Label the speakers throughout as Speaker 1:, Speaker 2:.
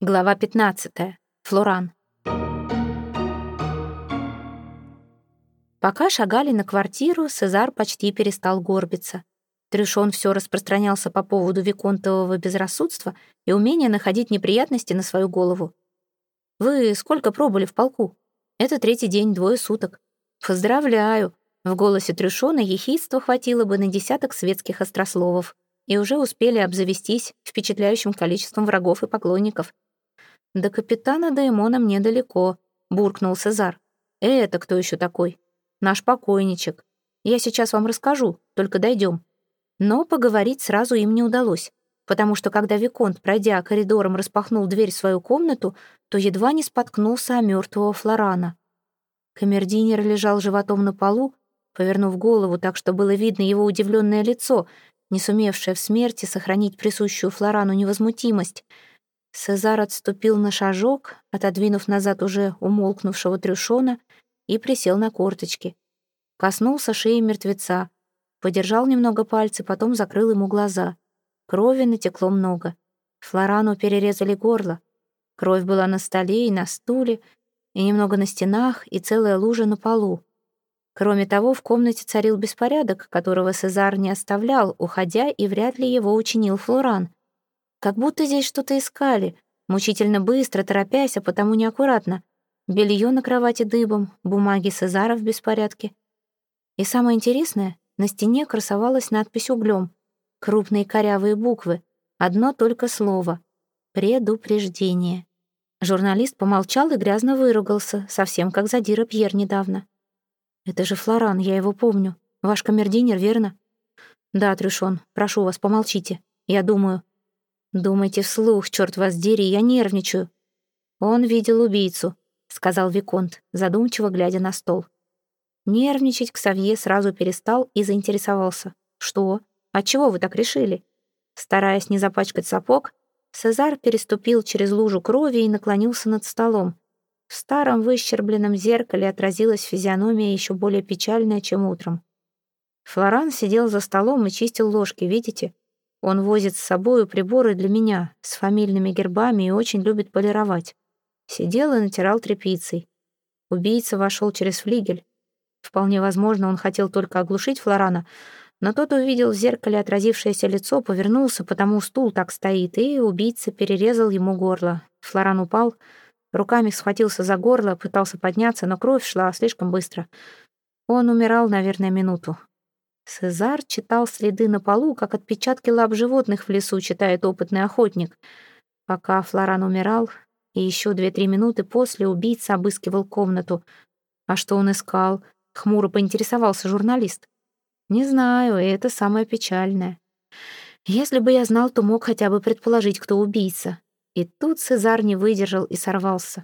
Speaker 1: Глава 15. Флоран. Пока шагали на квартиру, Сезар почти перестал горбиться. Трюшон все распространялся по поводу виконтового безрассудства и умения находить неприятности на свою голову. «Вы сколько пробыли в полку? Это 3-й день, 2 суток. Поздравляю!» В голосе Трюшона ехидства хватило бы на десяток светских острословов, и уже успели обзавестись впечатляющим количеством врагов и поклонников. «До капитана Даэмона мне далеко», — буркнул Сезар. «Это кто еще такой? Наш покойничек. Я сейчас вам расскажу, только дойдем». Но поговорить сразу им не удалось, потому что когда виконт, пройдя коридором, распахнул дверь в свою комнату, то едва не споткнулся о мертвого Флорана. Камердинер лежал животом на полу, повернув голову так, что было видно его удивленное лицо, не сумевшее в смерти сохранить присущую Флорану невозмутимость. Сезар отступил на шажок, отодвинув назад уже умолкнувшего Трюшона, и присел на корточки. Коснулся шеи мертвеца, подержал немного пальцы, потом закрыл ему глаза. Крови натекло много. Флорану перерезали горло. Кровь была на столе и на стуле, и немного на стенах, и целая лужа на полу. Кроме того, в комнате царил беспорядок, которого Сезар не оставлял, уходя, и вряд ли его учинил Флоран. Как будто здесь что-то искали, мучительно быстро, торопясь, а потому неаккуратно. Белье на кровати дыбом, бумаги Сезара в беспорядке. И самое интересное, на стене красовалась надпись углем. Крупные корявые буквы, одно только слово — «Предупреждение». Журналист помолчал и грязно выругался, совсем как задира Пьер недавно. «Это же Флоран, я его помню. Ваш камердинер, верно?» «Да, Трюшон, прошу вас, помолчите. Я думаю». «Думайте вслух, черт вас дери, я нервничаю». «Он видел убийцу», — сказал виконт, задумчиво глядя на стол. Нервничать Ксавье сразу перестал и заинтересовался. «Что? Отчего вы так решили?» Стараясь не запачкать сапог, Сезар переступил через лужу крови и наклонился над столом. В старом выщербленном зеркале отразилась физиономия еще более печальная, чем утром. Флоран сидел за столом и чистил ложки, видите? Он возит с собою приборы для меня, с фамильными гербами и очень любит полировать. Сидел и натирал тряпицей. Убийца вошел через флигель. Вполне возможно, он хотел только оглушить Флорана, но тот увидел в зеркале отразившееся лицо, повернулся, потому стул так стоит, и убийца перерезал ему горло. Флоран упал, руками схватился за горло, пытался подняться, но кровь шла слишком быстро. Он умирал, наверное, минуту. Сезар читал следы на полу, как отпечатки лап животных в лесу читает опытный охотник. Пока Флоран умирал, и еще 2-3 минуты после убийца обыскивал комнату. А что он искал? Хмуро поинтересовался журналист. Не знаю, и это самое печальное. Если бы я знал, то мог хотя бы предположить, кто убийца. И тут Сезар не выдержал и сорвался.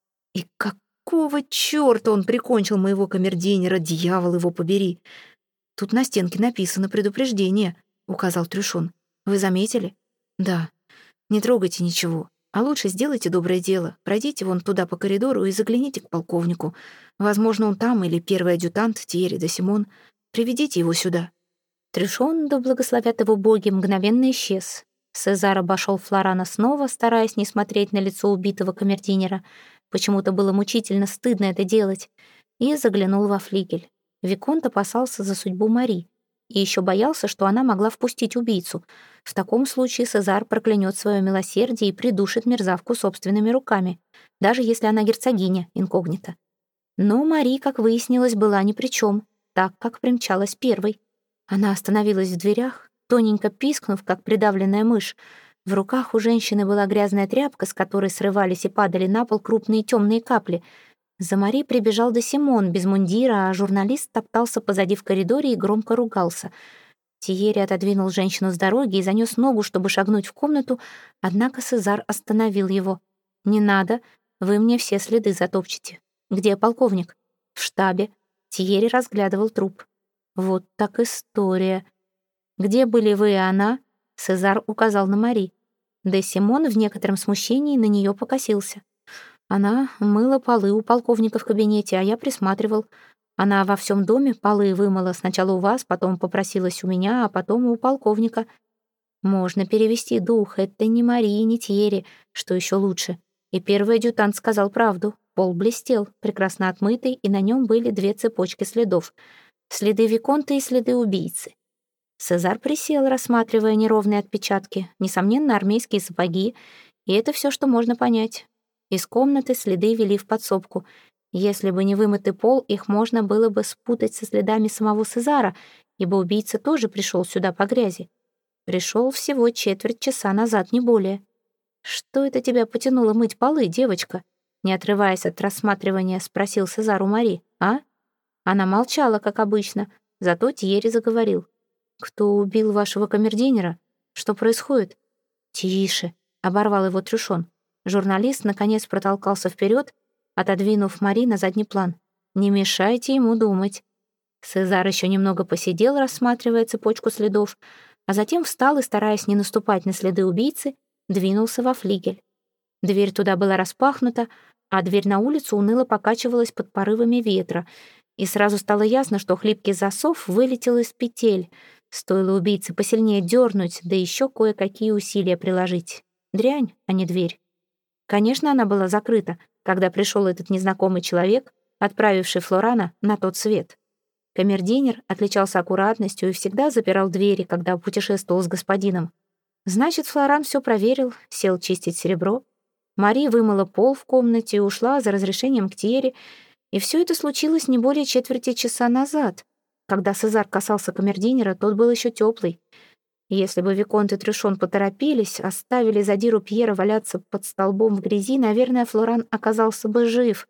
Speaker 1: И какого черта он прикончил моего камердинера, дьявол его побери? Тут на стенке написано «Предупреждение», — указал Трюшон. Вы заметили? Да. Не трогайте ничего. А лучше сделайте доброе дело. Пройдите вон туда по коридору и загляните к полковнику. Возможно, он там, или первый адъютант Тьерри де Симон. Приведите его сюда». Трюшон, да благословят его боги, мгновенно исчез. Сезар обошел Флорана снова, стараясь не смотреть на лицо убитого камердинера. Почему-то было мучительно стыдно это делать. И заглянул во флигель. Виконт опасался за судьбу Мари. И еще боялся, что она могла впустить убийцу. В таком случае Сезар проклянет свое милосердие и придушит мерзавку собственными руками, даже если она герцогиня, инкогнито. Но Мари, как выяснилось, была ни при чем, так как примчалась первой. Она остановилась в дверях, тоненько пискнув, как придавленная мышь. В руках у женщины была грязная тряпка, с которой срывались и падали на пол крупные темные капли. За Мари прибежал де Симон без мундира, а журналист топтался позади в коридоре и громко ругался. Тьерри отодвинул женщину с дороги и занес ногу, чтобы шагнуть в комнату, однако Сезар остановил его. «Не надо, вы мне все следы затопчете. Где полковник?» «В штабе». Тьерри разглядывал труп. «Вот так история. Где были вы и она?» Сезар указал на Мари. Де Симон в некотором смущении на нее покосился. Она мыла полы у полковника в кабинете, а я присматривал. Она во всем доме полы вымыла, сначала у вас, потом попросилась у меня, а потом у полковника. Можно перевести дух, это не Мария, не Тьерри, что еще лучше. И первый адъютант сказал правду. Пол блестел, прекрасно отмытый, и на нем были 2 цепочки следов. Следы виконта и следы убийцы. Сезар присел, рассматривая неровные отпечатки, несомненно, армейские сапоги, и это все, что можно понять. Из комнаты следы вели в подсобку. Если бы не вымытый пол, их можно было бы спутать со следами самого Сезара, ибо убийца тоже пришел сюда по грязи. Пришел всего 1/4 часа назад, не более. «Что это тебя потянуло мыть полы, девочка?» Не отрываясь от рассматривания, спросил Сезар у Мари. «А?» Она молчала, как обычно, зато Тьерри заговорил. «Кто убил вашего камердинера? Что происходит?» «Тише!» — оборвал его Трюшон. Журналист, наконец, протолкался вперед, отодвинув Мари на задний план. «Не мешайте ему думать». Сезар еще немного посидел, рассматривая цепочку следов, а затем встал и, стараясь не наступать на следы убийцы, двинулся во флигель. Дверь туда была распахнута, а дверь на улицу уныло покачивалась под порывами ветра, и сразу стало ясно, что хлипкий засов вылетел из петель. Стоило убийце посильнее дернуть, да еще кое-какие усилия приложить. Дрянь, а не дверь. Конечно, она была закрыта, когда пришел этот незнакомый человек, отправивший Флорана на тот свет. Камердинер отличался аккуратностью и всегда запирал двери, когда путешествовал с господином. Значит, Флоран все проверил, сел чистить серебро. Мари вымыла пол в комнате и ушла за разрешением к Тьерри, и все это случилось не более 1/4 часа назад. Когда Сезар касался камердинера, тот был еще теплый. Если бы Виконт и Трюшон поторопились, оставили задиру Пьера валяться под столбом в грязи, наверное, Флоран оказался бы жив.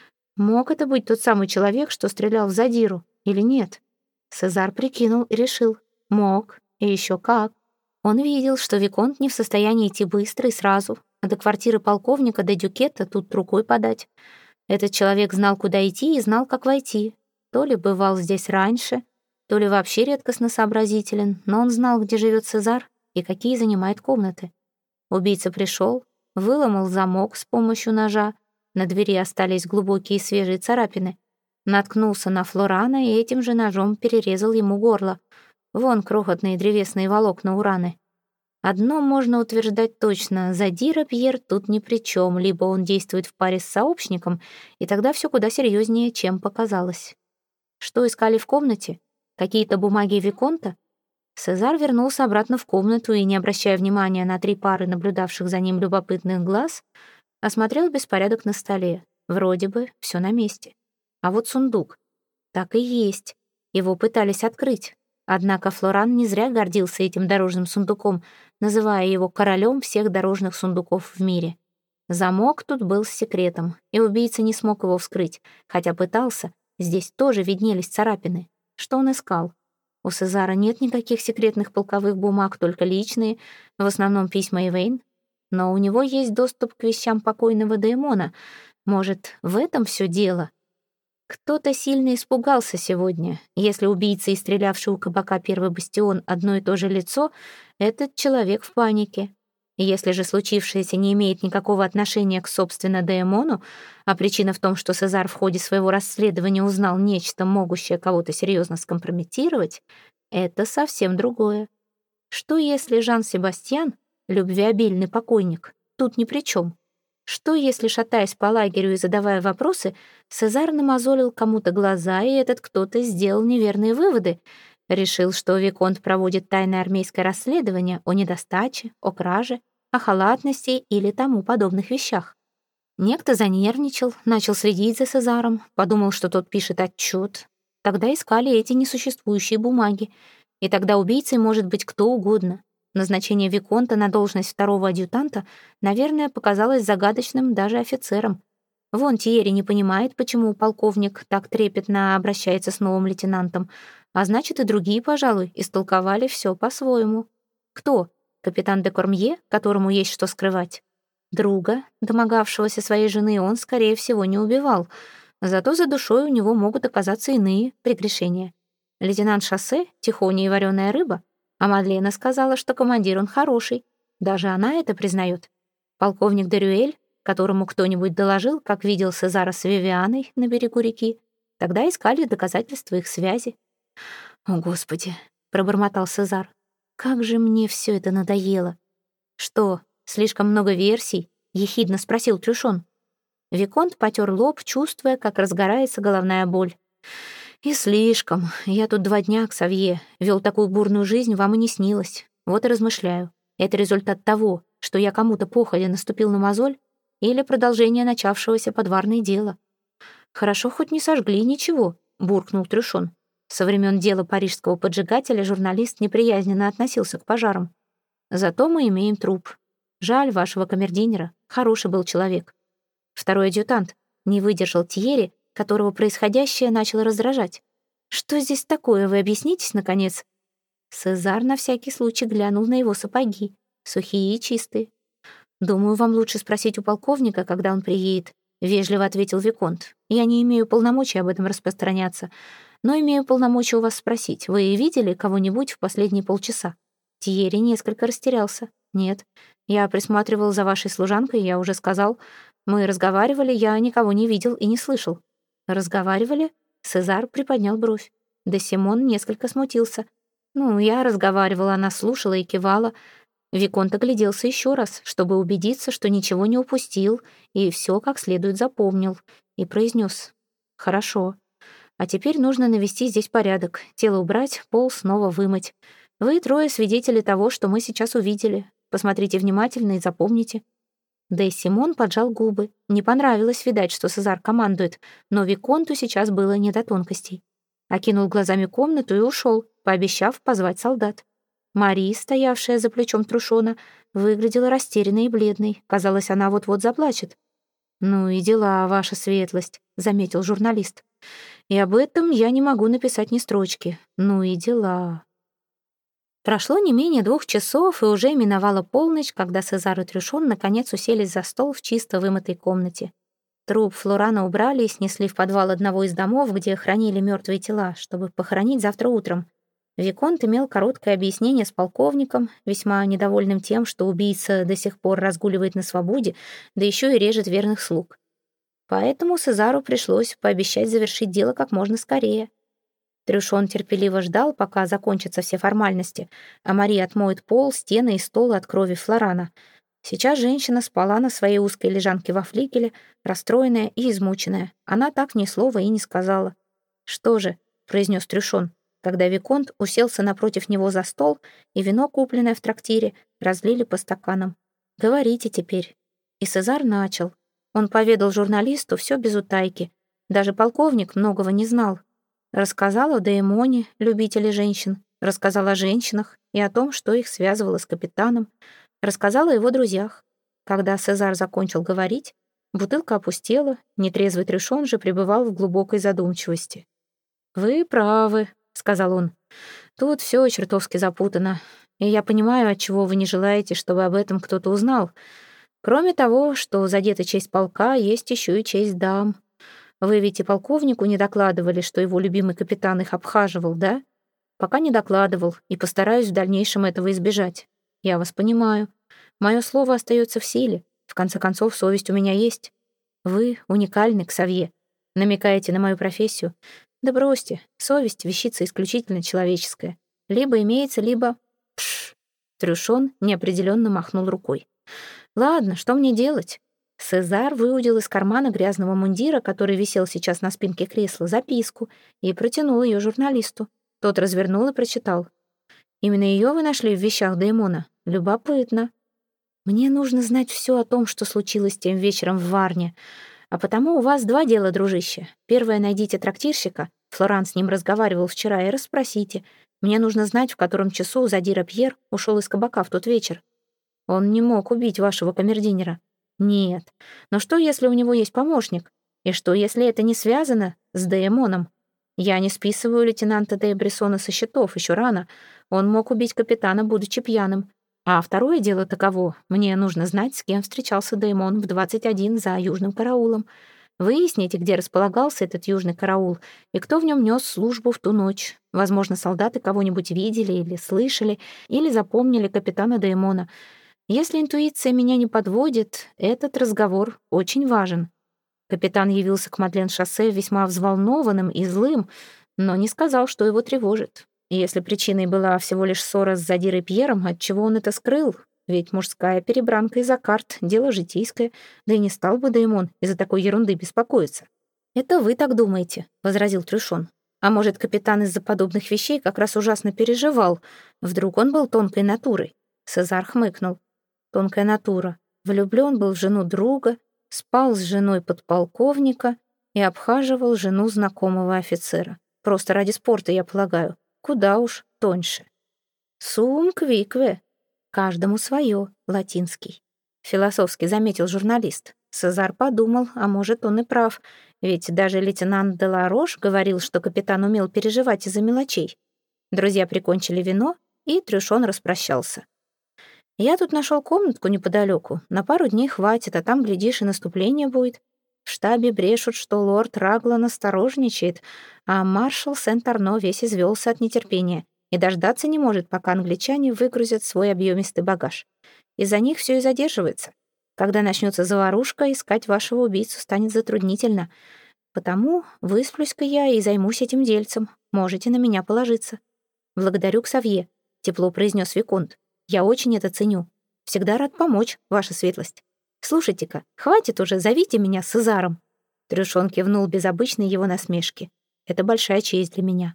Speaker 1: Мог это быть тот самый человек, что стрелял в задиру, или нет? Сезар прикинул и решил. Мог, и еще как. Он видел, что Виконт не в состоянии идти быстро и сразу, а до квартиры полковника де Дюкетта тут рукой подать. Этот человек знал, куда идти, и знал, как войти. То ли бывал здесь раньше, то ли вообще редкостно сообразителен, но он знал, где живет Сезар и какие занимает комнаты. Убийца пришел, выломал замок с помощью ножа, на двери остались глубокие свежие царапины, наткнулся на Флорана и этим же ножом перерезал ему горло. Вон крохотные древесные волокна у раны. Одно можно утверждать точно: задира Пьер тут ни при чем, либо он действует в паре с сообщником, и тогда все куда серьезнее, чем показалось. Что искали в комнате? Какие-то бумаги Виконта? Сезар вернулся обратно в комнату и, не обращая внимания на 3 пары наблюдавших за ним любопытных глаз, осмотрел беспорядок на столе. Вроде бы все на месте. А вот сундук. Так и есть. Его пытались открыть. Однако Флоран не зря гордился этим дорожным сундуком, называя его королем всех дорожных сундуков в мире. Замок тут был с секретом, и убийца не смог его вскрыть, хотя пытался. Здесь тоже виднелись царапины. Что он искал? У Сезара нет никаких секретных полковых бумаг, только личные, в основном письма Эвейн. Но у него есть доступ к вещам покойного Деймона. Может, в этом все дело? Кто-то сильно испугался сегодня. Если убийца и стрелявший у кабака первый бастион одно и то же лицо, этот человек в панике. Если же случившееся не имеет никакого отношения к, собственно, Деймону, а причина в том, что Сезар в ходе своего расследования узнал нечто, могущее кого-то серьезно скомпрометировать, это совсем другое. Что если Жан-Себастьян, любвеобильный покойник, тут ни при чем? Что если, шатаясь по лагерю и задавая вопросы, Сезар намазолил кому-то глаза, и этот кто-то сделал неверные выводы, решил, что Виконт проводит тайное армейское расследование о недостаче, о краже, о халатности или тому подобных вещах. Некто занервничал, начал следить за Сезаром, подумал, что тот пишет отчет. Тогда искали эти несуществующие бумаги, и тогда убийцей может быть кто угодно. Назначение Виконта на должность 2-го адъютанта, наверное, показалось загадочным даже офицерам. Вон Тьерри не понимает, почему полковник так трепетно обращается с новым лейтенантом, а значит, и другие, пожалуй, истолковали все по-своему. Кто? Капитан де Кормье, которому есть что скрывать? Друга, домогавшегося своей жены, он, скорее всего, не убивал, зато за душой у него могут оказаться иные прегрешения. Лейтенант Шоссе, тихоня и вареная рыба? А Мадлена сказала, что командир он хороший. Даже она это признает. Полковник Дерюэль, которому кто-нибудь доложил, как видел Сезара с Вивианой на берегу реки. Тогда искали доказательства их связи. «О, Господи!» — пробормотал Сезар. Как же мне все это надоело. Что, слишком много версий? Ехидно спросил Трюшон. Виконт потер лоб, чувствуя, как разгорается головная боль. «И слишком. Я тут 2 дня, Ксавье. Вел такую бурную жизнь, вам и не снилось. Вот и размышляю. Это результат того, что я кому-то походя наступил на мозоль, или продолжение начавшегося подварное дела?» «Хорошо, хоть не сожгли ничего», — буркнул Трюшон. Со времен дела парижского поджигателя журналист неприязненно относился к пожарам. «Зато мы имеем труп. Жаль вашего камердинера. Хороший был человек». Второй адъютант не выдержал Тьерри, которого происходящее начало раздражать. «Что здесь такое, вы объяснитесь, наконец?» Сезар на всякий случай глянул на его сапоги, сухие и чистые. «Думаю, вам лучше спросить у полковника, когда он приедет», — вежливо ответил Виконт. «Я не имею полномочий об этом распространяться, но имею полномочия у вас спросить. Вы видели кого-нибудь в последние полчаса?» Тьерри несколько растерялся. «Нет, я присматривал за вашей служанкой, я уже сказал. Мы разговаривали, я никого не видел и не слышал». «Разговаривали?» Сезар приподнял бровь. Де Симон несколько смутился. «Ну, я разговаривала, она слушала и кивала». Виконт огляделся еще раз, чтобы убедиться, что ничего не упустил и все как следует запомнил, и произнес: «Хорошо. А теперь нужно навести здесь порядок, тело убрать, пол снова вымыть. Вы 3 свидетели того, что мы сейчас увидели. Посмотрите внимательно и запомните». Де Симон поджал губы. Не понравилось, видать, что Сезар командует, но Виконту сейчас было не до тонкостей. Окинул глазами комнату и ушел, пообещав позвать солдат. Мари, стоявшая за плечом Трюшона, выглядела растерянной и бледной. Казалось, она вот-вот заплачет. «Ну и дела, ваша светлость», — заметил журналист. «И об этом я не могу написать ни строчки. Ну и дела». Прошло не менее 2 часов, и уже миновала полночь, когда Сезар и Трюшон наконец уселись за стол в чисто вымытой комнате. Труп Флорана убрали и снесли в подвал одного из домов, где хранили мертвые тела, чтобы похоронить завтра утром. Виконт имел короткое объяснение с полковником, весьма недовольным тем, что убийца до сих пор разгуливает на свободе, да еще и режет верных слуг. Поэтому Сезару пришлось пообещать завершить дело как можно скорее. Трюшон терпеливо ждал, пока закончатся все формальности, а Мари отмоет пол, стены и стол от крови Флорана. Сейчас женщина спала на своей узкой лежанке во флигеле, расстроенная и измученная. Она так ни слова и не сказала. «Что же?» — произнес Трюшон, когда Виконт уселся напротив него за стол, и вино, купленное в трактире, разлили по стаканам. «Говорите теперь». И Сезар начал. Он поведал журналисту все без утайки. Даже полковник многого не знал. Рассказал о Деймоне, любителе женщин, рассказал о женщинах и о том, что их связывало с капитаном, рассказал о его друзьях. Когда Сезар закончил говорить, бутылка опустела, нетрезвый Трюшон же пребывал в глубокой задумчивости. «Вы правы», — сказал он. «Тут все чертовски запутано, и я понимаю, отчего вы не желаете, чтобы об этом кто-то узнал. Кроме того, что задета честь полка, есть еще и честь дам. Вы ведь и полковнику не докладывали, что его любимый капитан их обхаживал, да? Пока не докладывал, и постараюсь в дальнейшем этого избежать. Я вас понимаю. Мое слово остается в силе. В конце концов, совесть у меня есть. Вы уникальны, Ксавье. Намекаете на мою профессию? Да бросьте, совесть — вещица исключительно человеческая. Либо имеется, либо... Пш! Трюшон неопределенно махнул рукой. Ладно, что мне делать? Сезар выудил из кармана грязного мундира, который висел сейчас на спинке кресла, записку и протянул ее журналисту. Тот развернул и прочитал. «Именно ее вы нашли в вещах Деймона? Любопытно. Мне нужно знать все о том, что случилось тем вечером в Варне. А потому у вас 2 дела, дружище. Первое — найдите трактирщика. Флоран с ним разговаривал вчера, и расспросите. Мне нужно знать, в котором часу Задира Пьер ушел из кабака в тот вечер. Он не мог убить вашего камердинера. Нет. Но что, если у него есть помощник? И что, если это не связано с Деймоном? Я не списываю лейтенанта де Брессона со счетов, еще рано. Он мог убить капитана, будучи пьяным. А второе дело таково. Мне нужно знать, с кем встречался Деймон в 21 за южным караулом. Выясните, где располагался этот южный караул и кто в нем нес службу в ту ночь. Возможно, солдаты кого-нибудь видели или слышали, или запомнили капитана Деймона. Если интуиция меня не подводит, этот разговор очень важен. Капитан явился к Мадлен-шоссе весьма взволнованным и злым, но не сказал, что его тревожит. И если причиной была всего лишь ссора с задирой Пьером, отчего он это скрыл? Ведь мужская перебранка из-за карт — дело житейское, да и не стал бы Деймон из-за такой ерунды беспокоиться. «Это вы так думаете», — возразил Трюшон. «А может, капитан из-за подобных вещей как раз ужасно переживал? Вдруг он был тонкой натурой?» Сезар хмыкнул. «Тонкая натура. Влюблен был в жену друга, спал с женой подполковника и обхаживал жену знакомого офицера. Просто ради спорта, я полагаю. Куда уж тоньше. Сум квикве. Каждому свое, латинский. Философски заметил журналист. Сезар подумал, а может, он и прав. Ведь даже лейтенант Деларош говорил, что капитан умел переживать из-за мелочей. Друзья прикончили вино, и Трюшон распрощался. «Я тут нашел комнатку неподалеку. На пару дней хватит, а там, глядишь, и наступление будет. В штабе брешут, что лорд Раглан осторожничает, а маршал Сент-Арно весь извелся от нетерпения и дождаться не может, пока англичане выгрузят свой объемистый багаж. Из-за них все и задерживается. Когда начнется заварушка, искать вашего убийцу станет затруднительно. Потому высплюсь-ка я и займусь этим дельцем. Можете на меня положиться». «Благодарю, Ксавье», — тепло произнес Виконт. «Я очень это ценю. Всегда рад помочь, ваша светлость. Слушайте-ка, хватит уже, зовите меня Сезаром». Трюшон кивнул без обычной его насмешки. «Это большая честь для меня».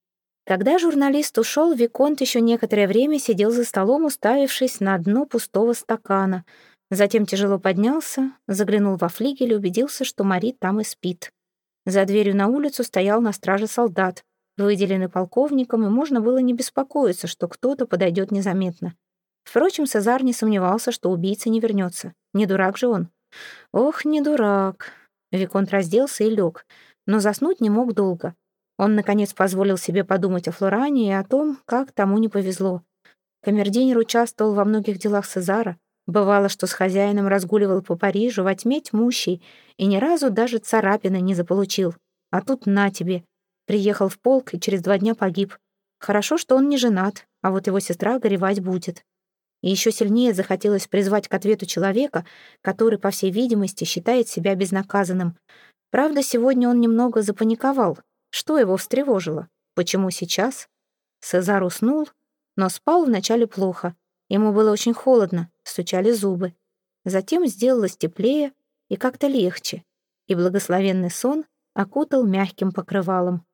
Speaker 1: Когда журналист ушел, Виконт еще некоторое время сидел за столом, уставившись на дно пустого стакана. Затем тяжело поднялся, заглянул во флигель и убедился, что Мари там и спит. За дверью на улицу стоял на страже солдат, выделенный полковником, и можно было не беспокоиться, что кто-то подойдет незаметно. Впрочем, Сезар не сомневался, что убийца не вернется. Не дурак же он. Ох, не дурак. Виконт разделся и лег, но заснуть не мог долго. Он, наконец, позволил себе подумать о Флоране и о том, как тому не повезло. Камердинер участвовал во многих делах Сезара. Бывало, что с хозяином разгуливал по Парижу во тьме тьмущей и ни разу даже царапины не заполучил. А тут на тебе. Приехал в полк и через 2 дня погиб. Хорошо, что он не женат, а вот его сестра горевать будет. И еще сильнее захотелось призвать к ответу человека, который, по всей видимости, считает себя безнаказанным. Правда, сегодня он немного запаниковал. Что его встревожило? Почему сейчас? Сезар уснул, но спал вначале плохо. Ему было очень холодно, стучали зубы. Затем сделалось теплее и как-то легче, и благословенный сон окутал мягким покрывалом.